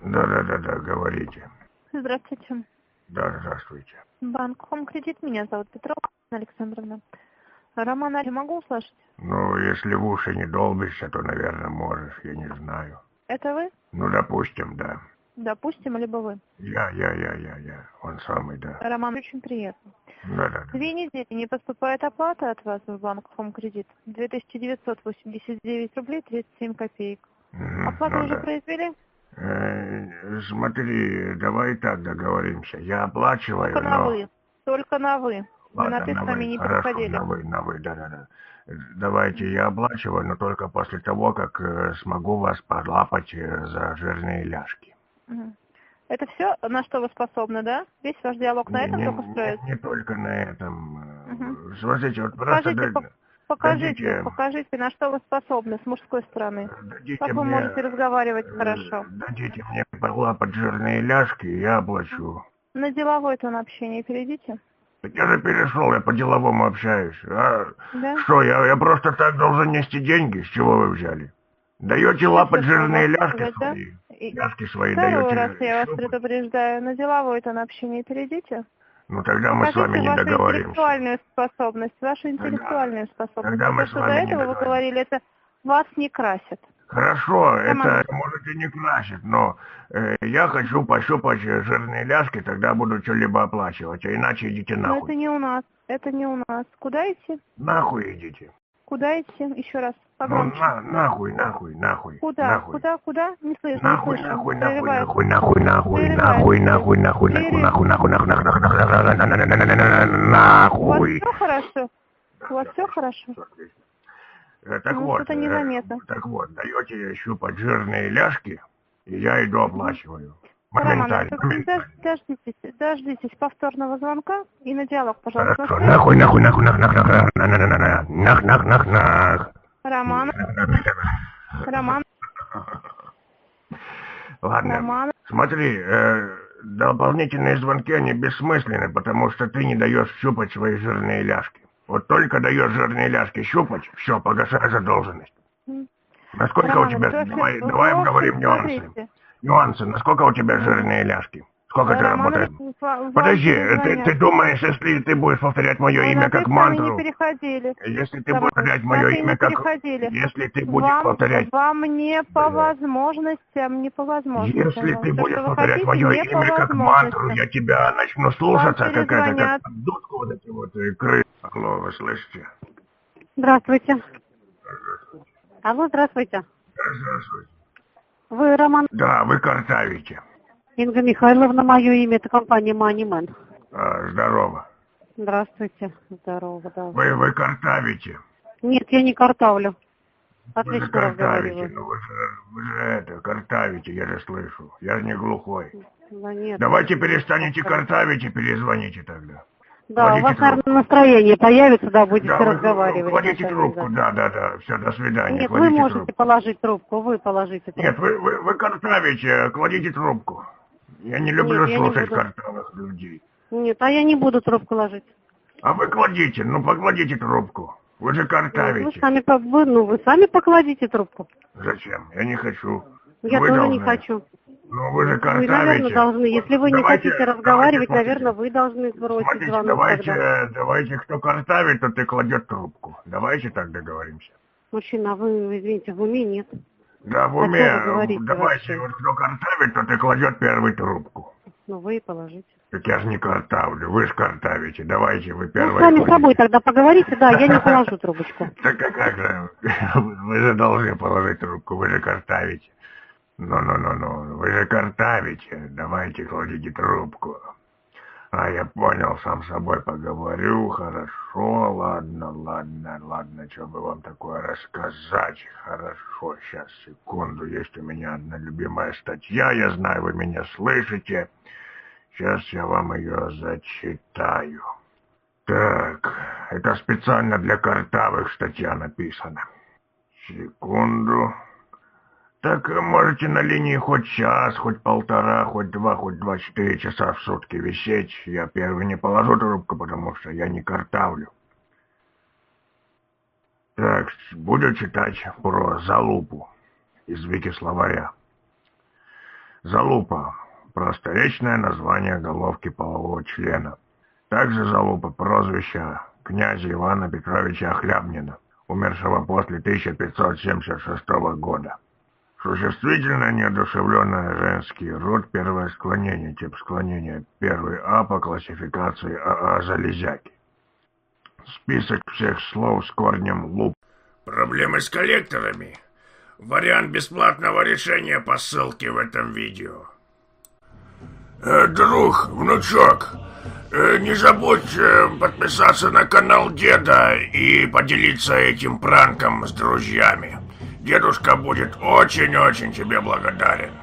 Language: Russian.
Да, говорите. Здравствуйте. Да, здравствуйте. Банк Home Кредит. Меня зовут Петрова Александровна. Роман, я могу услышать? Ну, если в уши не долбишься, то, наверное, можешь, я не знаю. Это вы? Ну, допустим, да. Допустим, либо вы. Я. Он самый, да. Роман, очень приятно. Да. 2 недели не поступает оплата от вас в банк Home Кредит. 2989 рублей 37 копеек. Оплату Ну уже да. произвели? Смотри, давай так договоримся. Я оплачиваю, Только на но... вы. Только на вы. Мы на Ладно, ты с на вами вы. не Хорошо, переходили. на вы, да. Давайте я оплачиваю, но только после того, как смогу вас подлапать за жирные ляжки. Мгм. Это все, на что вы способны, да? Весь ваш диалог на Не, этом не, только не, строится? не только на этом. Мгм. Смотрите, вот просто Покажите, дадите, покажите, на что вы способны с мужской стороны. дадите Как вы мне, можете разговаривать хорошо? дадите мне подлапать жирные ляжки, и я оплачу. На деловой тон общения перейдите. Так я же перешел, я по-деловому общаюсь. А Да? что, я просто так должен нести деньги? С чего вы взяли? Даете Сейчас лапать я жирные могу ляжки сказать, да? свои? И Ляжки свои второй раз даете я вас щупать? предупреждаю. На деловой тон общения перейдите. Ну тогда мы с вами Покажите не вашу договоримся. интеллектуальную способность. Вашу Тогда, интеллектуальную способность. тогда А мы то, с что до вами не этого вы договоримся. говорили, это вас не красит. Хорошо, Роман, это можете не красить, но я хочу пощупать жирные ляжки, тогда буду что-либо оплачивать, а иначе идите но это нахуй. не у нас. Это не у нас. Куда идти? Нахуй идите. Куда идти? Еще раз. Ну Погромче. нахуй. Куда? Куда? Не слышу, не Нахуй, слышим. нахуй, нахуй, Прерывается. нахуй, нахуй, нахуй, нахуй, Прерывается. нахуй, нахуй, нахуй, Прерыв. нахуй, нахуй, нахуй, У вас нахуй. все хорошо? У вас все хорошо? Ну, что-то незаметно. Так вот, даете щупать жирные ляжки, и я иду Мгм. оплачиваю. Роман, Моментально, моментально. дождитесь повторного звонка и на диалог, пожалуйста, Хорошо, настройтесь. нахуй, нахуй, нахуй, нахуй, нахуй, нахуй, нахуй, нахуй. Роман, Роман, Ладно, Роман. смотри, дополнительные звонки, они бессмысленны, потому что ты не даешь щупать свои жирные ляжки. Вот только даешь жирные ляжки щупать, все, погашай задолженность. Насколько у Роман тебя, Александрович, давай в общем, обговорим нюансы. смотрите. Нюансы, насколько у тебя жирные ляжки? Сколько ты Роман работаешь? Александрович, вам Подожди, ты перезвонят. думаешь, если ты будешь повторять мое Мы имя на ты как с вами не мантру, переходили. если ты Роман будешь повторять Александрович, на мое ты не имя как... переходили. Если ты будешь повторять... Вам не по Блядь. возможностям, не по Если возможностям. ты Все, будешь что вы повторять хотите, мое не по имя как мантру, возможностям. я тебя начну Вам слушаться, как это, как перезвонят. дудку вот эти вот крысы. Алло, вы слышите? Здравствуйте. Алло, здравствуйте. Здравствуйте. Вы Роман Да, вы картавите. Инга Михайловна, мое имя, это компания Moneyman. Здорово. Здравствуйте. Здорово, да. Вы картавите. Нет, я не картавлю. Вы же Отлично картавите, разговариваю. ну вы же это, картавите, я же слышу. Я же не глухой. Да нет. Давайте перестанете картавить и перезвоните тогда. Да, у Кладите вас, наверное, трубку. настроение появится, да, будете Да, вы разговаривать кладите спокойно, трубку, да. да. Все, до свидания, Нет, вы кладите можете трубку. положить трубку, вы положите Нет, трубку. вы картавите, кладите трубку. Я не Нет, люблю я не слушать буду. картавых людей. Нет, а я не буду трубку ложить. А вы кладите, ну покладите трубку. Вы же Нет, вы картавите. сами, вы сами покладите трубку. Зачем? Я не хочу. Я Вы тоже не должны. хочу. Ну вы же Вы, наверное, картавите. должны. Вот Если вы не давайте, хотите давайте, разговаривать, наверное, смотрите. вы должны сбросить Смотрите, звонок тогда. давайте, кто картавит, тот и кладет трубку. Давайте так договоримся. Мужчина, а вы, извините, в уме нет. Да, в О уме, чем вы говорите давайте, вообще? вот кто картавит, тот и кладет первую трубку. Ну, вы и положите. Так я же не картавлю, вы же картавите, давайте вы Ну, первые сами с собой кладите. тогда поговорите, да, я не положу трубочку. Так а как же, вы же должны положить трубку, вы же картавите. Ну, вы же картавите, давайте кладите трубку. А я понял, сам с собой поговорю, хорошо, ладно, что бы вам такое рассказать, хорошо, сейчас, секунду, есть у меня одна любимая статья, я знаю, вы меня слышите, сейчас я вам ее зачитаю. Так, это специально для картавых статья написана. Секунду. Так можете на линии хоть час, хоть полтора, хоть 24 часа в сутки висеть. Я первый не положу трубку, потому что я не картавлю. Так, буду читать про залупу из Вики словаря. Залупа – просторечное название головки полового члена. Также Залупа – прозвище князя Ивана Петровича Охлябнина, умершего после 1576 года. Существительное неодушевленное женский род, первое склонение, тип склонения, первый А по классификации АА железяки. Список всех слов с корнем луп. Проблемы с коллекторами? Вариант бесплатного решения по ссылке в этом видео. Друг, внучок, не забудь подписаться на канал деда и поделиться этим пранком с друзьями. Дедушка будет очень-очень тебе благодарен.